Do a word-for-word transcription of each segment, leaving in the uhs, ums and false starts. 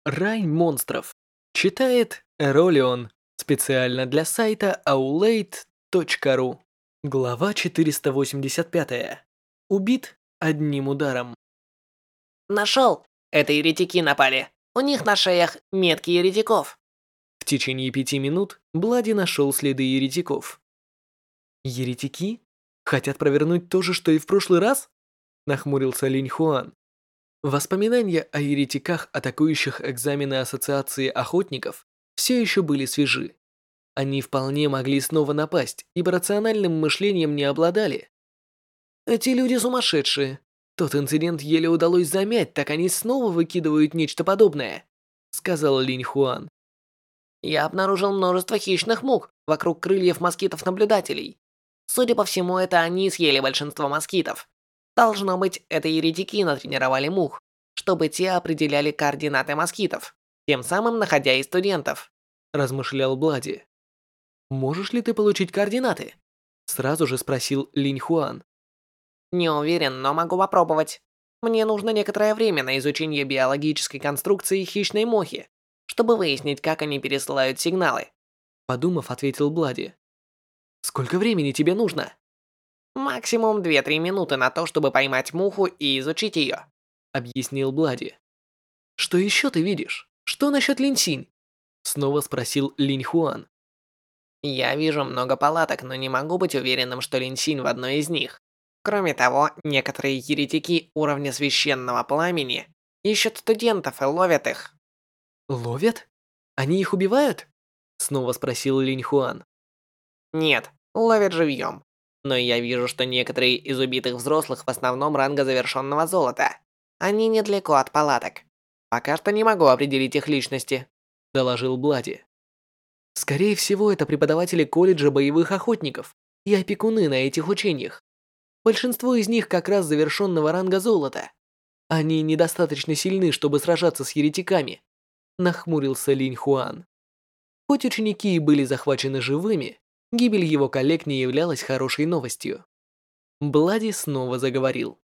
Рай монстров. Читает Эролион. Специально для сайта аулейт точка ру. Глава четыреста восемьдесят пять. Убит одним ударом. Нашел! Это еретики напали. У них на шеях метки еретиков. В течение пяти минут Блади нашел следы еретиков. Еретики? Хотят провернуть то же, что и в прошлый раз? Нахмурился Линь Хуан. Воспоминания о еретиках, атакующих экзамены Ассоциации охотников, все еще были свежи. Они вполне могли снова напасть, ибо рациональным мышлением не обладали. Эти люди сумасшедшие. Тот инцидент еле удалось замять, так они снова выкидывают нечто подобное, сказал Линь Хуан. Я обнаружил множество хищных мух вокруг крыльев москитов-наблюдателей. Судя по всему, это они съели большинство москитов. Должно быть, это еретики натренировали мух, чтобы те определяли координаты москитов, тем самым находя и студентов, размышлял Блади. Можешь ли ты получить координаты? Сразу же спросил Линь Хуан. Не уверен, но могу попробовать. Мне нужно некоторое время на изучение биологической конструкции хищной мухи, чтобы выяснить, как они пересылают сигналы. Подумав, ответил Блади. Сколько времени тебе нужно? Максимум две-три минуты на то, чтобы поймать муху и изучить ее, объяснил Блади. Что еще ты видишь? Что насчет Линьсинь? Снова спросил Линь Хуан. Я вижу много палаток, но не могу быть уверенным, что Линьсинь в одной из них. Кроме того, некоторые еретики уровня священного пламени ищут студентов и ловят их. Ловят? Они их убивают? Снова спросил Линь Хуан. Нет, ловят живьем. Но я вижу, что некоторые из убитых взрослых в основном ранга завершенного золота. Они недалеко от палаток. Пока что не могу определить их личности, доложил Блади. Скорее всего, это преподаватели колледжа боевых охотников и опекуны на этих учениях. Большинство из них как раз завершенного ранга золота. Они недостаточно сильны, чтобы сражаться с еретиками, нахмурился Линь Хуан. Хоть ученики и были захвачены живыми, гибель его коллег не являлась хорошей новостью. Блади снова заговорил.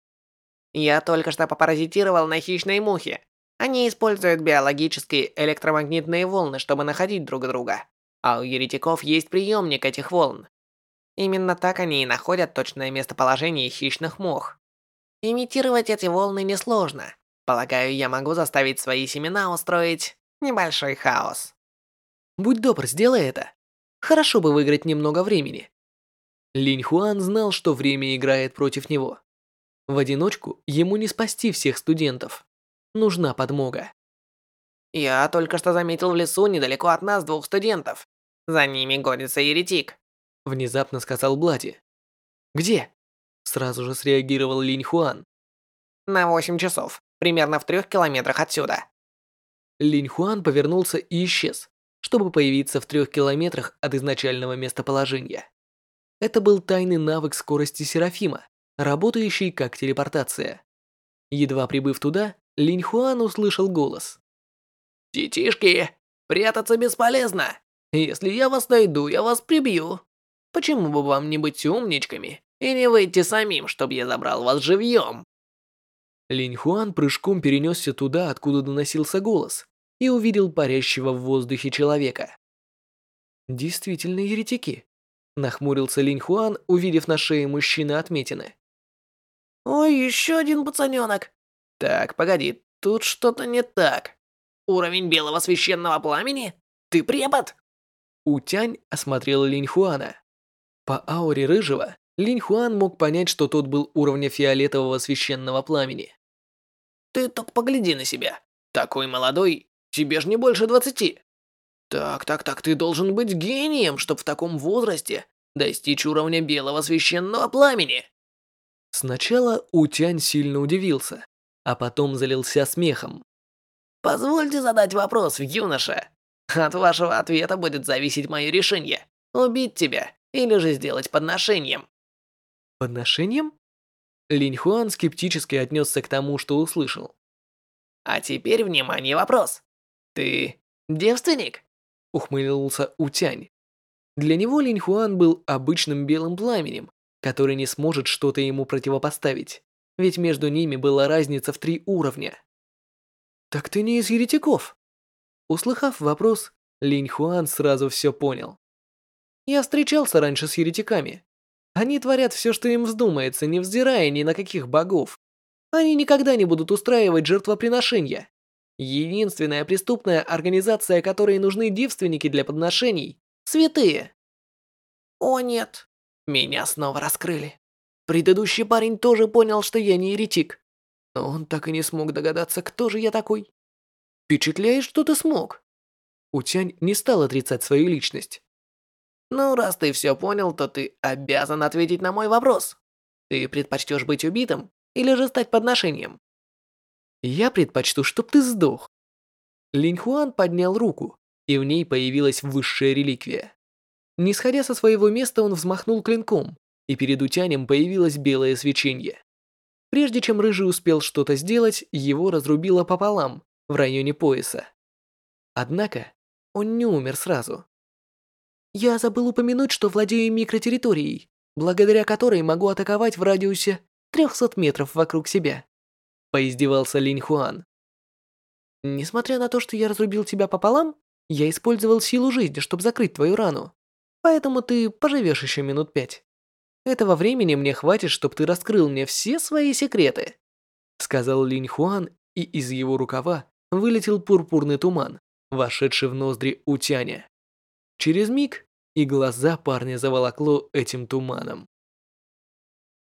Я только что попаразитировал на хищной мухе. Они используют биологические электромагнитные волны, чтобы находить друг друга. А у еретиков есть приемник этих волн. Именно так они и находят точное местоположение хищных мух. Имитировать эти волны несложно. Полагаю, я могу заставить свои семена устроить небольшой хаос. Будь добр, сделай это. Хорошо бы выиграть немного времени. Линь Хуан знал, что время играет против него. В одиночку ему не спасти всех студентов. Нужна подмога. Я только что заметил в лесу недалеко от нас двух студентов. За ними гонится еретик, внезапно сказал Блади. Где? Сразу же среагировал Линь Хуан. На восемь часов, примерно в трех километрах отсюда. Линь Хуан повернулся и исчез, чтобы появиться в трех километрах от изначального местоположения. Это был тайный навык скорости Серафима, работающий как телепортация. Едва прибыв туда, Линь Хуан услышал голос. «Детишки, прятаться бесполезно. Если я вас найду, я вас прибью. Почему бы вам не быть умничками и не выйти самим, чтобы я забрал вас живьем?» Линь Хуан прыжком перенесся туда, откуда доносился голос, и увидел парящего в воздухе человека. «Действительно еретики», — нахмурился Линь Хуан, увидев на шее мужчины отметины. «Ой, еще один пацаненок. Так, погоди, тут что-то не так. Уровень белого священного пламени? Ты препод?» Утянь осмотрел Линь Хуана. По ауре рыжего, Линь Хуан мог понять, что тот был уровня фиолетового священного пламени. «Ты только погляди на себя. Такой молодой, тебе ж не больше двадцати. Так, так, так, ты должен быть гением, чтобы в таком возрасте достичь уровня белого священного пламени». Сначала Утянь сильно удивился, а потом залился смехом. «Позвольте задать вопрос, юноша. От вашего ответа будет зависеть мое решение, убить тебя или же сделать подношением». «Подношением?» Линь Хуан скептически отнесся к тому, что услышал. «А теперь, внимание, вопрос. Ты девственник?» Ухмыльнулся Утянь. Для него Линь Хуан был обычным белым пламенем, который не сможет что-то ему противопоставить, ведь между ними была разница в три уровня. «Так ты не из еретиков?» Услыхав вопрос, Линь Хуан сразу все понял. Я встречался раньше с еретиками. Они творят все, что им вздумается, не вздирая ни на каких богов. Они никогда не будут устраивать жертвоприношения. Единственная преступная организация, которой нужны девственники для подношений – святые. О нет, меня снова раскрыли. Предыдущий парень тоже понял, что я не еретик. Но он так и не смог догадаться, кто же я такой. Впечатляет, что ты смог. Утянь не стал отрицать свою личность. Ну, раз ты все понял, то ты обязан ответить на мой вопрос. Ты предпочтешь быть убитым или же стать подношением? Я предпочту, чтоб ты сдох. Линь Хуан поднял руку, и в ней появилась высшая реликвия. Не сходя со своего места, он взмахнул клинком, и перед Утянем появилось белое свечение. Прежде чем Рыжий успел что-то сделать, его разрубило пополам, в районе пояса. Однако, он не умер сразу. Я забыл упомянуть, что владею микротерриторией, благодаря которой могу атаковать в радиусе трехсот метров вокруг себя. Поиздевался Линь Хуан. Несмотря на то, что я разрубил тебя пополам, я использовал силу жизни, чтобы закрыть твою рану. Поэтому ты поживешь еще минут пять. Этого времени мне хватит, чтобы ты раскрыл мне все свои секреты. Сказал Линь Хуан, и из его рукава вылетел пурпурный туман, вошедший в ноздри Утяня. Через миг и глаза парня заволокло этим туманом.